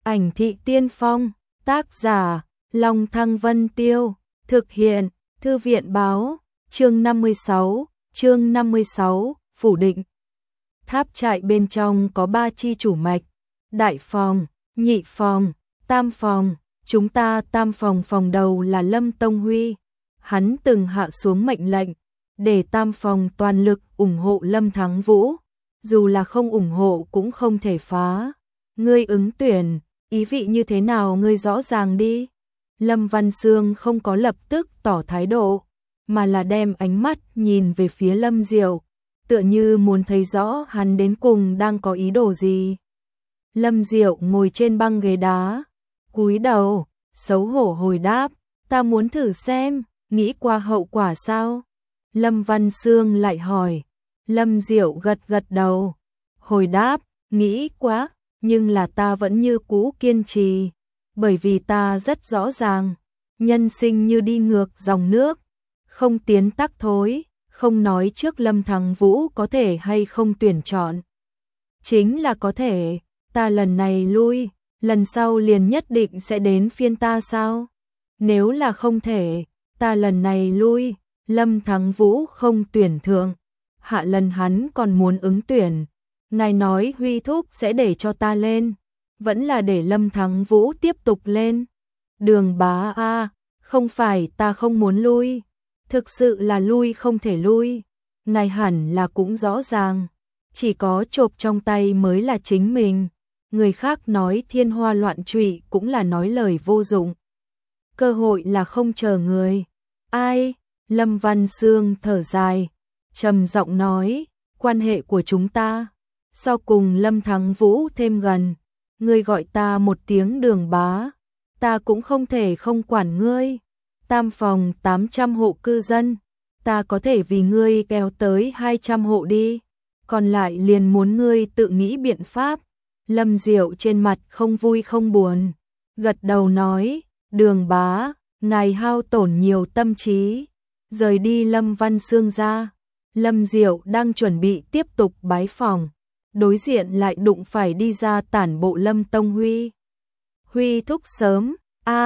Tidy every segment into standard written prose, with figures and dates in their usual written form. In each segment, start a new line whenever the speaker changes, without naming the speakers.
Ảnh thị tiên phong, tác giả, Long Thăng Vân Tiêu, thực hiện, Thư viện báo, chương 56, phủ định. Tháp trại bên trong có 3 chi chủ mạch, đại phòng, nhị phòng, tam phòng, chúng ta tam phòng phòng đầu là Lâm Tông Huy. Hắn từng hạ xuống mệnh lệnh, để tam phòng toàn lực ủng hộ Lâm Thắng Vũ, dù là không ủng hộ cũng không thể phá. Ngươi ứng tuyển, ý vị như thế nào ngươi rõ ràng đi. Lâm Văn Xương không có lập tức tỏ thái độ, mà là đem ánh mắt nhìn về phía Lâm Diệu, tựa như muốn thấy rõ hắn đến cùng đang có ý đồ gì. Lâm Diệu ngồi trên băng ghế đá, cúi đầu, xấu hổ hồi đáp, ta muốn thử xem, nghĩ qua hậu quả sao? Lâm Văn Xương lại hỏi. Lâm Diệu gật gật đầu, hồi đáp, nghĩ quá, nhưng là ta vẫn như cũ kiên trì, bởi vì ta rất rõ ràng, nhân sinh như đi ngược dòng nước, không tiến tắc thối, không nói trước Lâm Thắng Vũ có thể hay không tuyển chọn. Chính là có thể, ta lần này lui, lần sau liền nhất định sẽ đến phiên ta sao? Nếu là không thể, ta lần này lui, Lâm Thắng Vũ không tuyển thượng, hạ lần hắn còn muốn ứng tuyển. Ngài nói Huy thúc sẽ để cho ta lên, vẫn là để Lâm Thắng Vũ tiếp tục lên. Đường Bá a, không phải ta không muốn lui, thực sự là lui không thể lui. Ngài hẳn là cũng rõ ràng, chỉ có chộp trong tay mới là chính mình, người khác nói thiên hoa loạn trụy cũng là nói lời vô dụng. Cơ hội là không chờ người. Ai? Lâm Văn Xương thở dài, trầm giọng nói, quan hệ của chúng ta sau cùng Lâm Thắng Vũ thêm gần, ngươi gọi ta một tiếng Đường Bá, ta cũng không thể không quản ngươi. Tam phòng 800 hộ cư dân, ta có thể vì ngươi kéo tới 200 hộ đi, còn lại liền muốn ngươi tự nghĩ biện pháp. Lâm Diệu trên mặt không vui không buồn, gật đầu nói, Đường Bá, ngài hao tổn nhiều tâm trí. Rời đi Lâm Văn Xương ra, Lâm Diệu đang chuẩn bị tiếp tục bái phòng, đối diện lại đụng phải đi ra tản bộ Lâm Tông Huy. Huy thúc sớm,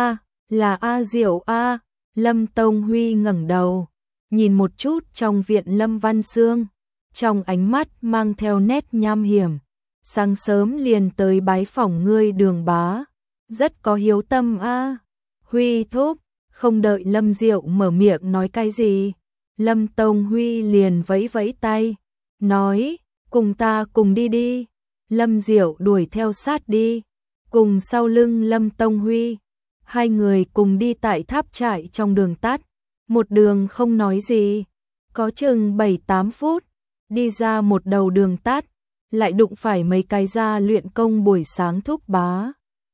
là A Diệu a. Lâm Tông Huy ngẩng đầu, nhìn một chút trong viện Lâm Văn Xương, trong ánh mắt mang theo nét nham hiểm. Sáng sớm liền tới bái phòng ngươi Đường Bá, rất có hiếu tâm a. Huy thúc. Không đợi Lâm Diệu mở miệng nói cái gì, Lâm Tông Huy liền vẫy vẫy tay, nói, cùng ta cùng đi đi. Lâm Diệu đuổi theo sát đi, cùng sau lưng Lâm Tông Huy. Hai người cùng đi tại tháp trại trong đường tắt, một đường không nói gì, có chừng 7-8 phút, đi ra một đầu đường tắt, lại đụng phải mấy cái gia luyện công buổi sáng thúc bá.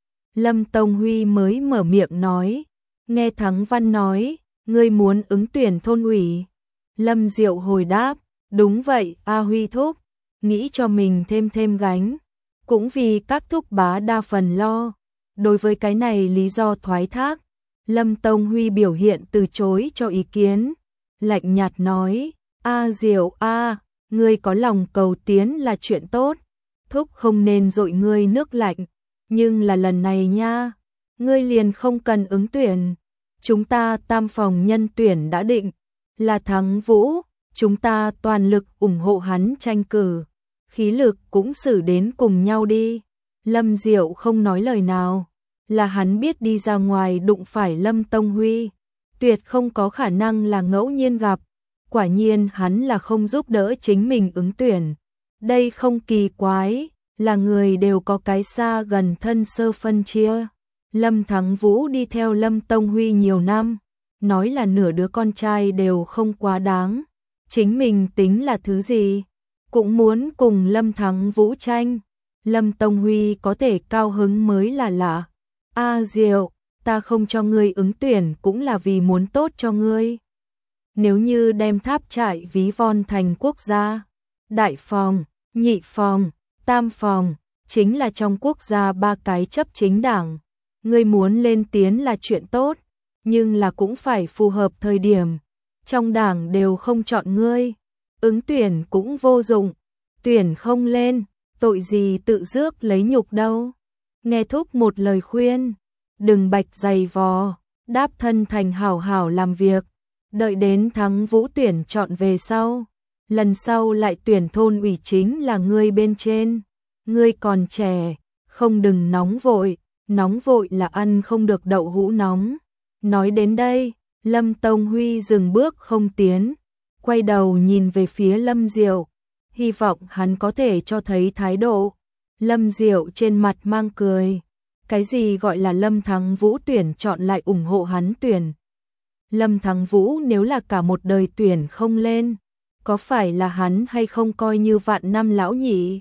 Lâm Tông Huy mới mở miệng nói, nghe Thắng Văn nói, ngươi muốn ứng tuyển thôn ủy. Lâm Diệu hồi đáp, đúng vậy, A Huy thúc, nghĩ cho mình thêm gánh, cũng vì các thúc bá đa phần lo. Đối với cái này lý do thoái thác, Lâm Tông Huy biểu hiện từ chối cho ý kiến, lạnh nhạt nói, A Diệu a, ngươi có lòng cầu tiến là chuyện tốt, thúc không nên dội ngươi nước lạnh, nhưng là lần này nha, ngươi liền không cần ứng tuyển. Chúng ta tam phòng nhân tuyển đã định, là Thắng Vũ, chúng ta toàn lực ủng hộ hắn tranh cử, khí lực cũng xử đến cùng nhau đi. Lâm Diệu không nói lời nào, là hắn biết đi ra ngoài đụng phải Lâm Tông Huy, tuyệt không có khả năng là ngẫu nhiên gặp, quả nhiên hắn là không giúp đỡ chính mình ứng tuyển. Đây không kỳ quái, là người đều có cái xa gần thân sơ phân chia. Lâm Thắng Vũ đi theo Lâm Tông Huy nhiều năm, nói là nửa đứa con trai đều không quá đáng, chính mình tính là thứ gì, cũng muốn cùng Lâm Thắng Vũ tranh. Lâm Tông Huy có thể cao hứng mới là lạ. A Diệu, ta không cho ngươi ứng tuyển cũng là vì muốn tốt cho ngươi. Nếu như đem tháp trại ví von thành quốc gia, đại phòng, nhị phòng, tam phòng, chính là trong quốc gia 3 cái chấp chính đảng. Ngươi muốn lên tiến là chuyện tốt, nhưng là cũng phải phù hợp thời điểm. Trong đảng đều không chọn ngươi, ứng tuyển cũng vô dụng, tuyển không lên, tội gì tự rước lấy nhục đâu. nghe thúc một lời khuyên, đừng bạch dày vò, đáp thân thành hảo hảo làm việc, đợi đến thắng Vũ tuyển chọn về sau, lần sau lại tuyển thôn ủy chính là ngươi bên trên, ngươi còn trẻ, không đừng nóng vội là ăn không được đậu hũ nóng. Nói đến đây, Lâm Tông Huy dừng bước không tiến, quay đầu nhìn về phía Lâm Diệu, hy vọng hắn có thể cho thấy thái độ. Lâm Diệu trên mặt mang cười, cái gì gọi là Lâm Thắng Vũ tuyển chọn lại ủng hộ hắn tuyển. Lâm Thắng Vũ nếu là cả một đời tuyển không lên, có phải là hắn hay không coi như vạn năm lão nhỉ?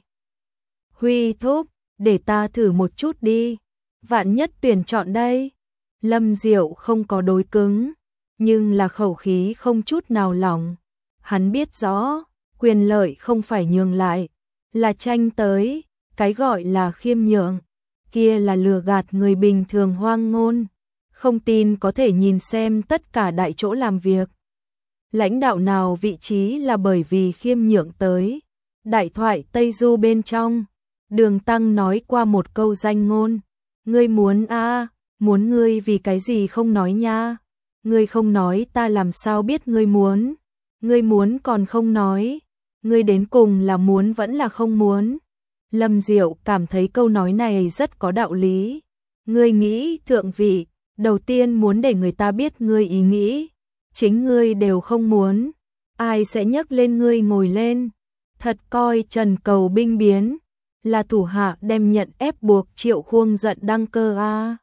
Huy thúc, để ta thử một chút đi, vạn nhất tuyển chọn đây. Lâm Diệu không có đối cứng, nhưng là khẩu khí không chút nào lỏng. Hắn biết rõ, quyền lợi không phải nhường lại, là tranh tới, cái gọi là khiêm nhượng, kia là lừa gạt người bình thường hoang ngôn. Không tin có thể nhìn xem tất cả đại chỗ làm việc. Lãnh đạo nào vị trí là bởi vì khiêm nhượng tới. Đại thoại Tây Du bên trong, Đường Tăng nói qua một câu danh ngôn. Ngươi muốn muốn ngươi vì cái gì không nói nha. Ngươi không nói ta làm sao biết ngươi muốn. Ngươi muốn còn không nói. Ngươi đến cùng là muốn vẫn là không muốn. Lâm Diệu cảm thấy câu nói này rất có đạo lý. Ngươi nghĩ thượng vị, đầu tiên muốn để người ta biết ngươi ý nghĩ. Chính ngươi đều không muốn, ai sẽ nhấc lên ngươi ngồi lên. Thật coi Trần Cầu binh biến, là thủ hạ đem nhận ép buộc Triệu Khuông giận đăng cơ a.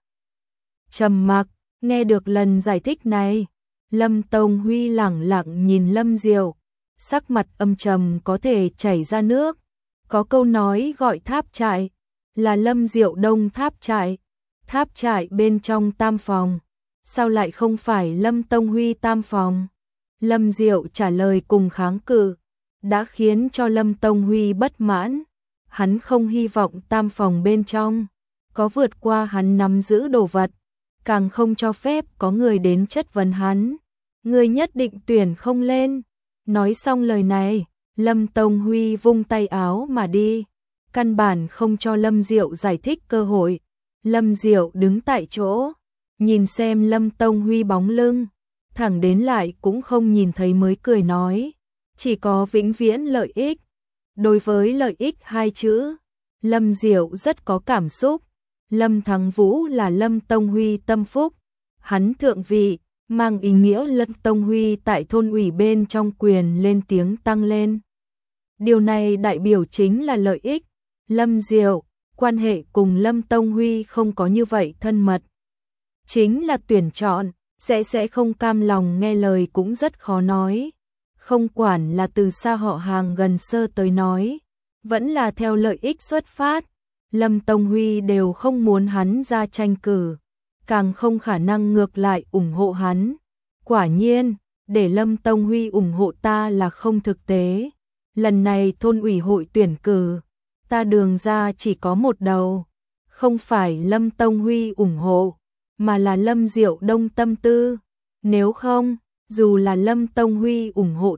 Trầm mặc, nghe được lần giải thích này, Lâm Tông Huy lẳng lặng nhìn Lâm Diệu, sắc mặt âm trầm có thể chảy ra nước. Có câu nói gọi tháp trại, là Lâm Diệu Đông tháp trại, tháp trại bên trong tam phòng. Sao lại không phải Lâm Tông Huy tam phòng? Lâm Diệu trả lời cùng kháng cự, đã khiến cho Lâm Tông Huy bất mãn. Hắn không hy vọng tam phòng bên trong có vượt qua hắn nắm giữ đồ vật, càng không cho phép có người đến chất vấn hắn. Người nhất định tuyển không lên. Nói xong lời này, Lâm Tông Huy vung tay áo mà đi, căn bản không cho Lâm Diệu giải thích cơ hội. Lâm Diệu đứng tại chỗ, nhìn xem Lâm Tông Huy bóng lưng, thẳng đến lại cũng không nhìn thấy mới cười nói, chỉ có vĩnh viễn lợi ích. Đối với lợi ích hai chữ, Lâm Diệu rất có cảm xúc. Lâm Thắng Vũ là Lâm Tông Huy tâm phúc, hắn thượng vị, mang ý nghĩa Lâm Tông Huy tại thôn ủy bên trong quyền lên tiếng tăng lên. Điều này đại biểu chính là lợi ích. Lâm Diệu, quan hệ cùng Lâm Tông Huy không có như vậy thân mật. Chính là tuyển chọn, sẽ không cam lòng nghe lời cũng rất khó nói. Không quản là từ xa họ hàng gần sơ tới nói, vẫn là theo lợi ích xuất phát, Lâm Tông Huy đều không muốn hắn ra tranh cử, càng không khả năng ngược lại ủng hộ hắn. Quả nhiên, để Lâm Tông Huy ủng hộ ta là không thực tế. Lần này thôn ủy hội tuyển cử, ta Đường ra chỉ có một đầu, không phải Lâm Tông Huy ủng hộ, mà là Lâm Diệu Đông tâm tư. Nếu không, dù là Lâm Tông Huy ủng hộ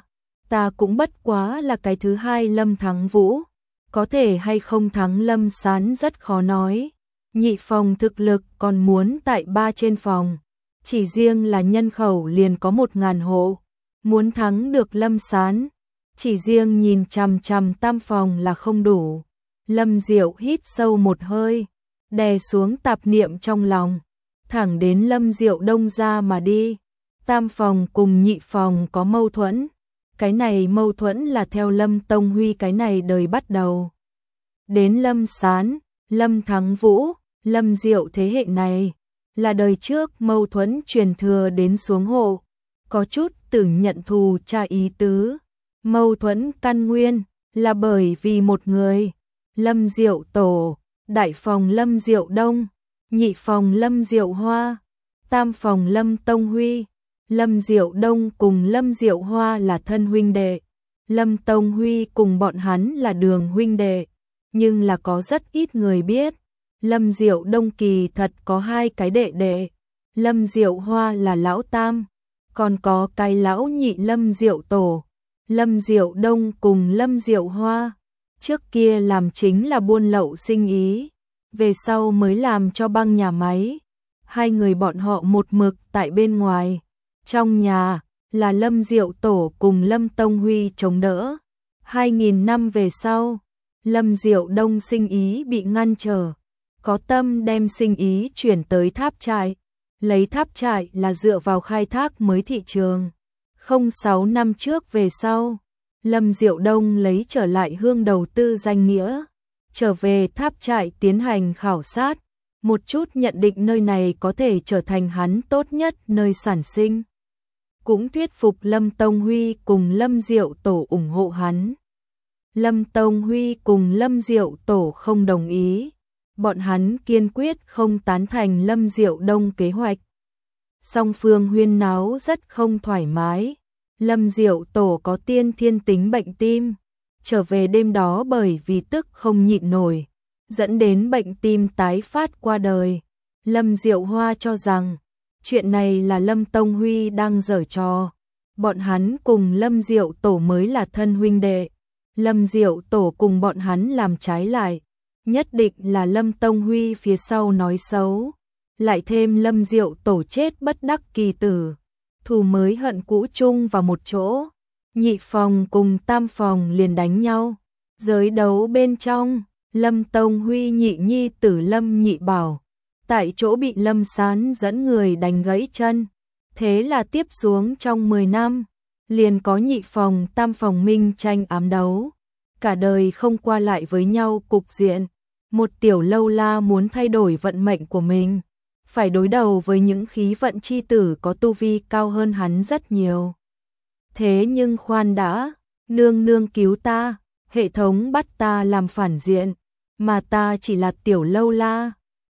ta cũng bất quá là cái thứ hai Lâm Thắng Vũ. Có thể hay không thắng Lâm Sán rất khó nói. Nhị phòng thực lực còn muốn tại 3 trên phòng. Chỉ riêng là nhân khẩu liền có 1000 hộ. Muốn thắng được Lâm Sán, chỉ riêng nhìn chằm chằm tam phòng là không đủ. Lâm Diệu hít sâu một hơi, đè xuống tạp niệm trong lòng, thẳng đến Lâm Diệu Đông ra mà đi. Tam phòng cùng nhị phòng có mâu thuẫn, cái này mâu thuẫn là theo Lâm Tông Huy cái này đời bắt đầu. Đến Lâm Sán, Lâm Thắng Vũ, Lâm Diệu thế hệ này, là đời trước mâu thuẫn truyền thừa đến xuống hộ, có chút tử nhận thù cha ý tứ. Mâu thuẫn căn nguyên là bởi vì một người, Lâm Diệu Tổ, đại phòng Lâm Diệu Đông, nhị phòng Lâm Diệu Hoa, tam phòng Lâm Tông Huy. Lâm Diệu Đông cùng Lâm Diệu Hoa là thân huynh đệ, Lâm Tông Huy cùng bọn hắn là đường huynh đệ, nhưng là có rất ít người biết, Lâm Diệu Đông kỳ thật có 2 cái đệ đệ, Lâm Diệu Hoa là lão tam, còn có cái lão nhị Lâm Diệu Tổ. Lâm Diệu Đông cùng Lâm Diệu Hoa trước kia làm chính là buôn lậu sinh ý, về sau mới làm cho băng nhà máy. Hai người bọn họ một mực tại bên ngoài, trong nhà là Lâm Diệu Tổ cùng Lâm Tông Huy chống đỡ. 2000 năm về sau, Lâm Diệu Đông sinh ý bị ngăn trở, có tâm đem sinh ý chuyển tới Tháp Trại, lấy Tháp Trại là dựa vào khai thác mới thị trường. 06 năm trước về sau, Lâm Diệu Đông lấy trở lại Hương đầu tư danh nghĩa, trở về Tháp Trại tiến hành khảo sát, một chút nhận định nơi này có thể trở thành hắn tốt nhất nơi sản sinh. Cũng thuyết phục Lâm Tông Huy cùng Lâm Diệu Tổ ủng hộ hắn. Lâm Tông Huy cùng Lâm Diệu Tổ không đồng ý, bọn hắn kiên quyết không tán thành Lâm Diệu Đông kế hoạch. Song phương huyên náo rất không thoải mái. Lâm Diệu Tổ có tiên thiên tính bệnh tim, trở về đêm đó bởi vì tức không nhịn nổi, dẫn đến bệnh tim tái phát qua đời. Lâm Diệu Hoa cho rằng chuyện này là Lâm Tông Huy đang giở trò, bọn hắn cùng Lâm Diệu Tổ mới là thân huynh đệ. Lâm Diệu Tổ cùng bọn hắn làm trái lại, nhất định là Lâm Tông Huy phía sau nói xấu, lại thêm Lâm Diệu Tổ chết bất đắc kỳ tử, thù mới hận cũ chung vào một chỗ. Nhị phòng cùng tam phòng liền đánh nhau. Giới đấu bên trong, Lâm Tông Huy nhị nhi tử Lâm Nhị Bảo, tại chỗ bị Lâm Sán dẫn người đánh gãy chân. Thế là tiếp xuống trong 10 năm, liền có nhị phòng tam phòng minh tranh ám đấu, cả đời không qua lại với nhau cục diện. Một tiểu lâu la muốn thay đổi vận mệnh của mình, phải đối đầu với những khí vận chi tử có tu vi cao hơn hắn rất nhiều. Thế nhưng khoan đã, nương nương cứu ta, hệ thống bắt ta làm phản diện, mà ta chỉ là tiểu lâu la,